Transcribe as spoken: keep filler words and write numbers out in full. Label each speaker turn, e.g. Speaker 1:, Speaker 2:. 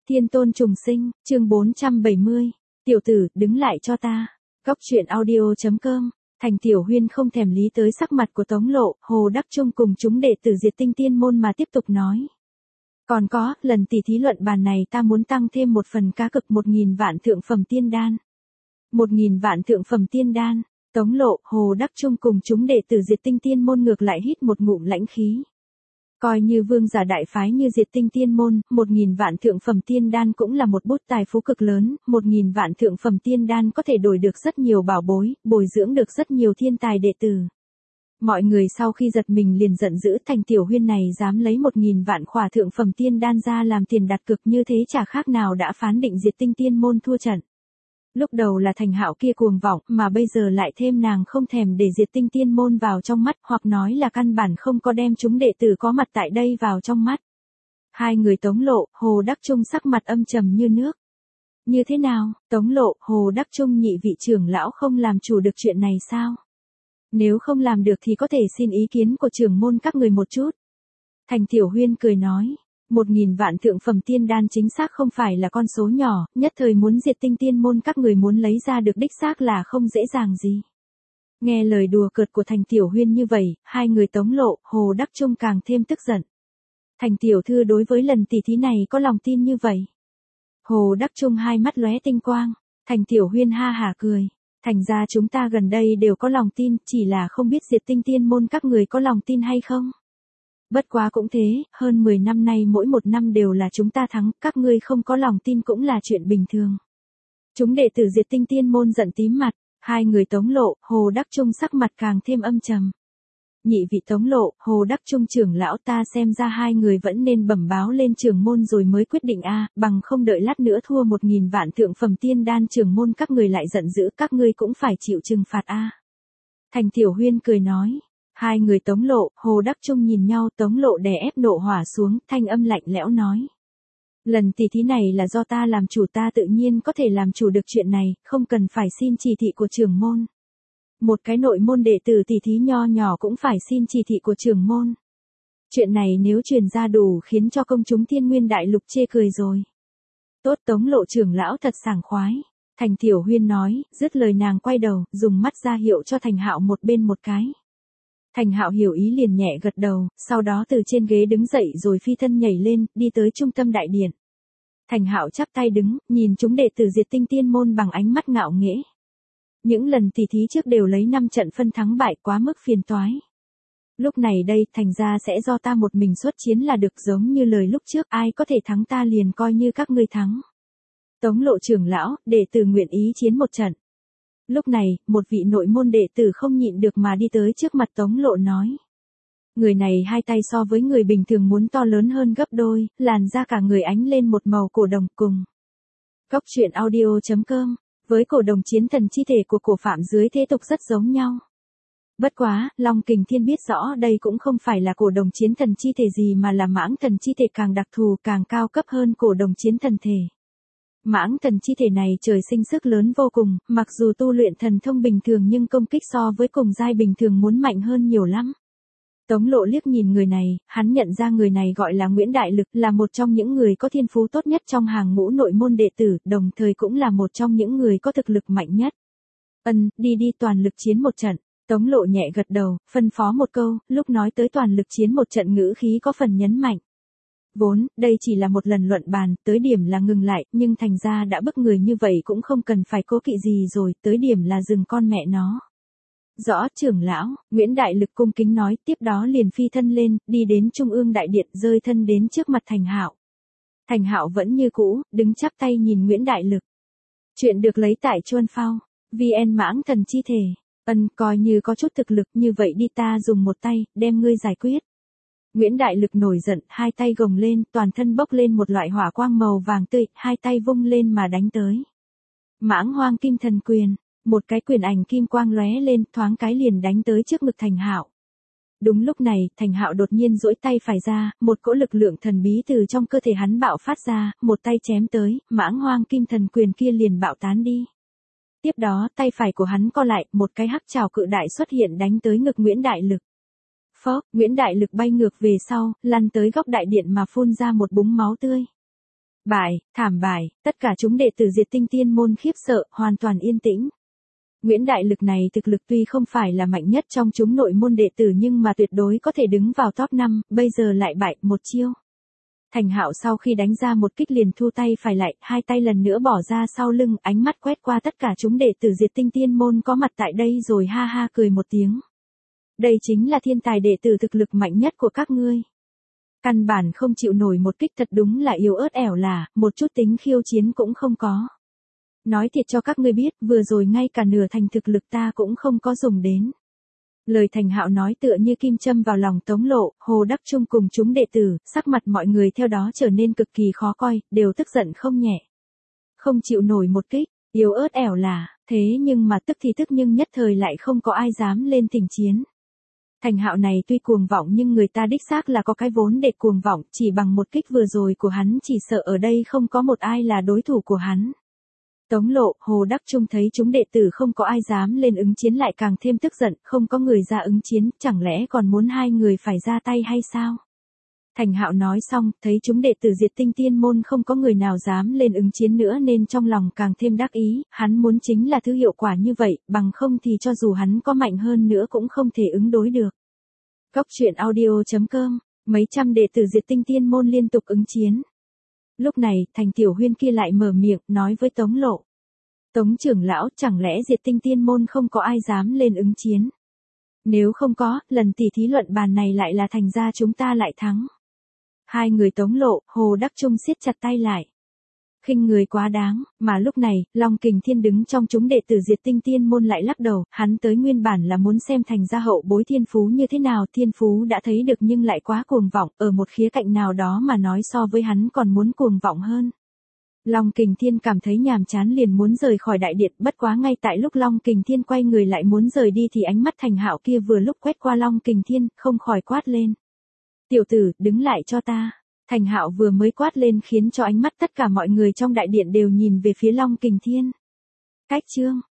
Speaker 1: Thiên tôn trùng sinh, chương bốn trăm bảy mươi. Tiểu tử, đứng lại cho ta. Góc truyện audio.com. Thành Tiểu Huyên không thèm lý tới sắc mặt của Tống Lộ, Hồ Đắc Trung cùng chúng đệ tử Diệt Tinh Tiên môn mà tiếp tục nói. Còn có, lần tỷ thí luận bàn này ta muốn tăng thêm một phần cá cực một nghìn vạn thượng phẩm tiên đan. Một nghìn vạn thượng phẩm tiên đan. Tống Lộ, Hồ Đắc Trung cùng chúng đệ tử Diệt Tinh Tiên môn ngược lại hít một ngụm lãnh khí. Coi như vương giả đại phái như Diệt Tinh Tiên môn, một nghìn vạn thượng phẩm tiên đan cũng là một bút tài phú cực lớn, một nghìn vạn thượng phẩm tiên đan có thể đổi được rất nhiều bảo bối, bồi dưỡng được rất nhiều thiên tài đệ tử. Mọi người sau khi giật mình liền giận dữ, Thành Tiểu Huyên này dám lấy một nghìn vạn khỏa thượng phẩm tiên đan ra làm tiền đặt cược, như thế chả khác nào đã phán định Diệt Tinh Tiên môn thua trận. Lúc đầu là Thành Hạo kia cuồng vọng, mà bây giờ lại thêm nàng không thèm để Diệt Tinh Tiên môn vào trong mắt, hoặc nói là căn bản không có đem chúng đệ tử có mặt tại đây vào trong mắt. Hai người Tống Lộ, Hồ Đắc Trung sắc mặt âm trầm như nước. Như thế nào, Tống Lộ, Hồ Đắc Trung nhị vị trưởng lão không làm chủ được chuyện này sao? Nếu không làm được thì có thể xin ý kiến của trưởng môn các người một chút. Thành Tiểu Huyên cười nói. Một nghìn vạn thượng phẩm tiên đan chính xác không phải là con số nhỏ, nhất thời muốn Diệt Tinh Tiên môn các người muốn lấy ra được đích xác là không dễ dàng gì. Nghe lời đùa cợt của Thành Tiểu Huyên như vậy, hai người Tống Lộ, Hồ Đắc Trung càng thêm tức giận. Thành Tiểu Thư đối với lần tỷ thí này có lòng tin như vậy. Hồ Đắc Trung hai mắt lóe tinh quang, Thành Tiểu Huyên ha hả cười. Thành ra chúng ta gần đây đều có lòng tin, chỉ là không biết Diệt Tinh Tiên môn các người có lòng tin hay không. Bất quá cũng thế, hơn mười năm nay mỗi một năm đều là chúng ta thắng, các ngươi không có lòng tin cũng là chuyện bình thường. Chúng đệ tử Diệt Tinh Tiên môn giận tím mặt, hai người Tống Lộ, Hồ Đắc Trung sắc mặt càng thêm âm trầm. Nhị vị Tống Lộ, Hồ Đắc Trung trưởng lão, ta xem ra hai người vẫn nên bẩm báo lên trưởng môn rồi mới quyết định a, bằng không đợi lát nữa thua một nghìn vạn thượng phẩm tiên đan trưởng môn các người lại giận dữ, các ngươi cũng phải chịu trừng phạt a. Thành Tiểu Huyên cười nói. Hai người Tống Lộ, Hồ Đắc Trung nhìn nhau, Tống Lộ đè ép nộ hỏa xuống, thanh âm lạnh lẽo nói. Lần tỷ thí này là do ta làm chủ, ta tự nhiên có thể làm chủ được chuyện này, không cần phải xin chỉ thị của trưởng môn. Một cái nội môn đệ tử tỷ thí nho nhỏ cũng phải xin chỉ thị của trưởng môn. Chuyện này nếu truyền ra đủ khiến cho công chúng Thiên Nguyên Đại Lục chê cười rồi. Tốt, Tống Lộ trưởng lão thật sảng khoái. Thành Tiểu Huyên nói, dứt lời nàng quay đầu, dùng mắt ra hiệu cho Thành Hạo một bên một cái. Thành Hạo hiểu ý liền nhẹ gật đầu, sau đó từ trên ghế đứng dậy rồi phi thân nhảy lên, đi tới trung tâm đại điện. Thành Hạo chắp tay đứng, nhìn chúng đệ tử Diệt Tinh Tiên môn bằng ánh mắt ngạo nghễ. Những lần tỷ thí trước đều lấy năm trận phân thắng bại, quá mức phiền toái. Lúc này đây, thành ra sẽ do ta một mình xuất chiến là được, giống như lời lúc trước, ai có thể thắng ta liền coi như các ngươi thắng. Tống Lộ trưởng lão, đệ tử nguyện ý chiến một trận. Lúc này, một vị nội môn đệ tử không nhịn được mà đi tới trước mặt Tống Lộ nói. Người này hai tay so với người bình thường muốn to lớn hơn gấp đôi, làn da cả người ánh lên một màu cổ đồng cùng. Góc truyện audio.com, với cổ đồng chiến thần chi thể của cổ Phạm dưới thế tục rất giống nhau. Bất quá, Long Kình Thiên biết rõ đây cũng không phải là cổ đồng chiến thần chi thể gì mà là mãng thần chi thể càng đặc thù càng cao cấp hơn cổ đồng chiến thần thể. Mãng thần chi thể này trời sinh sức lớn vô cùng, mặc dù tu luyện thần thông bình thường nhưng công kích so với cùng giai bình thường muốn mạnh hơn nhiều lắm. Tống Lộ liếc nhìn người này, hắn nhận ra người này gọi là Nguyễn Đại Lực, là một trong những người có thiên phú tốt nhất trong hàng ngũ nội môn đệ tử, đồng thời cũng là một trong những người có thực lực mạnh nhất. Ân, đi đi toàn lực chiến một trận. Tống Lộ nhẹ gật đầu, phân phó một câu, lúc nói tới toàn lực chiến một trận ngữ khí có phần nhấn mạnh. Vốn, đây chỉ là một lần luận bàn, tới điểm là ngừng lại, nhưng thành ra đã bức người như vậy cũng không cần phải cố kỵ gì rồi, tới điểm là dừng con mẹ nó. Rõ trưởng lão, Nguyễn Đại Lực cung kính nói, tiếp đó liền phi thân lên, đi đến Trung ương Đại Điện, rơi thân đến trước mặt Thành Hạo. Thành Hạo vẫn như cũ, đứng chắp tay nhìn Nguyễn Đại Lực. Chuyện được lấy tại Chuân Phao, vê en mãng thần chi thể, ân coi như có chút thực lực như vậy đi ta dùng một tay, đem ngươi giải quyết. Nguyễn Đại Lực nổi giận, hai tay gồng lên, toàn thân bốc lên một loại hỏa quang màu vàng tươi, hai tay vung lên mà đánh tới. Mãng Hoang Kim Thần Quyền, một cái quyền ảnh kim quang lóe lên, thoáng cái liền đánh tới trước ngực Thành Hạo. Đúng lúc này, Thành Hạo đột nhiên duỗi tay phải ra, một cỗ lực lượng thần bí từ trong cơ thể hắn bạo phát ra, một tay chém tới, Mãng Hoang Kim Thần Quyền kia liền bạo tán đi. Tiếp đó, tay phải của hắn co lại, một cái hắc trảo cự đại xuất hiện đánh tới ngực Nguyễn Đại Lực. Phốc, Nguyễn Đại Lực bay ngược về sau, lăn tới góc đại điện mà phun ra một búng máu tươi. Bại, thảm bại, tất cả chúng đệ tử Diệt Tinh Tiên môn khiếp sợ, hoàn toàn yên tĩnh. Nguyễn Đại Lực này thực lực tuy không phải là mạnh nhất trong chúng nội môn đệ tử nhưng mà tuyệt đối có thể đứng vào top năm, bây giờ lại bại một chiêu. Thành Hạo sau khi đánh ra một kích liền thu tay phải lại, hai tay lần nữa bỏ ra sau lưng, ánh mắt quét qua tất cả chúng đệ tử Diệt Tinh Tiên môn có mặt tại đây rồi ha ha cười một tiếng. Đây chính là thiên tài đệ tử thực lực mạnh nhất của các ngươi. Căn bản không chịu nổi một kích, thật đúng là yếu ớt ẻo lả, một chút tính khiêu chiến cũng không có. Nói thiệt cho các ngươi biết, vừa rồi ngay cả nửa thành thực lực ta cũng không có dùng đến. Lời Thành Hạo nói tựa như kim châm vào lòng Tống Lộ, Hồ Đắc Trung cùng chúng đệ tử, sắc mặt mọi người theo đó trở nên cực kỳ khó coi, đều tức giận không nhẹ. Không chịu nổi một kích, yếu ớt ẻo lả, thế nhưng mà tức thì tức nhưng nhất thời lại không có ai dám lên tình chiến. Thành Hạo này tuy cuồng vọng nhưng người ta đích xác là có cái vốn để cuồng vọng, chỉ bằng một kích vừa rồi của hắn chỉ sợ ở đây không có một ai là đối thủ của hắn. Tống Lộ, Hồ Đắc Trung thấy chúng đệ tử không có ai dám lên ứng chiến lại càng thêm tức giận, không có người ra ứng chiến, chẳng lẽ còn muốn hai người phải ra tay hay sao? Thành Hạo nói xong, thấy chúng đệ tử Diệt Tinh Tiên môn không có người nào dám lên ứng chiến nữa nên trong lòng càng thêm đắc ý, hắn muốn chính là thứ hiệu quả như vậy, bằng không thì cho dù hắn có mạnh hơn nữa cũng không thể ứng đối được. Cốc truyện audio chấm com, mấy trăm đệ tử Diệt Tinh Tiên môn liên tục ứng chiến. Lúc này, Thành Tiểu Huyên kia lại mở miệng, nói với Tống Lộ. Tống trưởng lão, chẳng lẽ Diệt Tinh Tiên môn không có ai dám lên ứng chiến? Nếu không có, lần tỉ thí luận bàn này lại là thành ra chúng ta lại thắng. Hai người Tống Lộ, Hồ Đắc Trung siết chặt tay lại. Khinh người quá đáng, mà lúc này, Long Kình Thiên đứng trong chúng đệ tử Diệt Tinh Tiên môn lại lắc đầu, hắn tới nguyên bản là muốn xem thành ra hậu bối thiên phú như thế nào, thiên phú đã thấy được nhưng lại quá cuồng vọng, ở một khía cạnh nào đó mà nói so với hắn còn muốn cuồng vọng hơn. Long Kình Thiên cảm thấy nhàm chán liền muốn rời khỏi đại điện, bất quá ngay tại lúc Long Kình Thiên quay người lại muốn rời đi thì ánh mắt Thành Hạo kia vừa lúc quét qua Long Kình Thiên, không khỏi quát lên. Tiểu tử, đứng lại cho ta. Thành Hạo vừa mới quát lên khiến cho ánh mắt tất cả mọi người trong đại điện đều nhìn về phía Long Kình Thiên. Cách chương,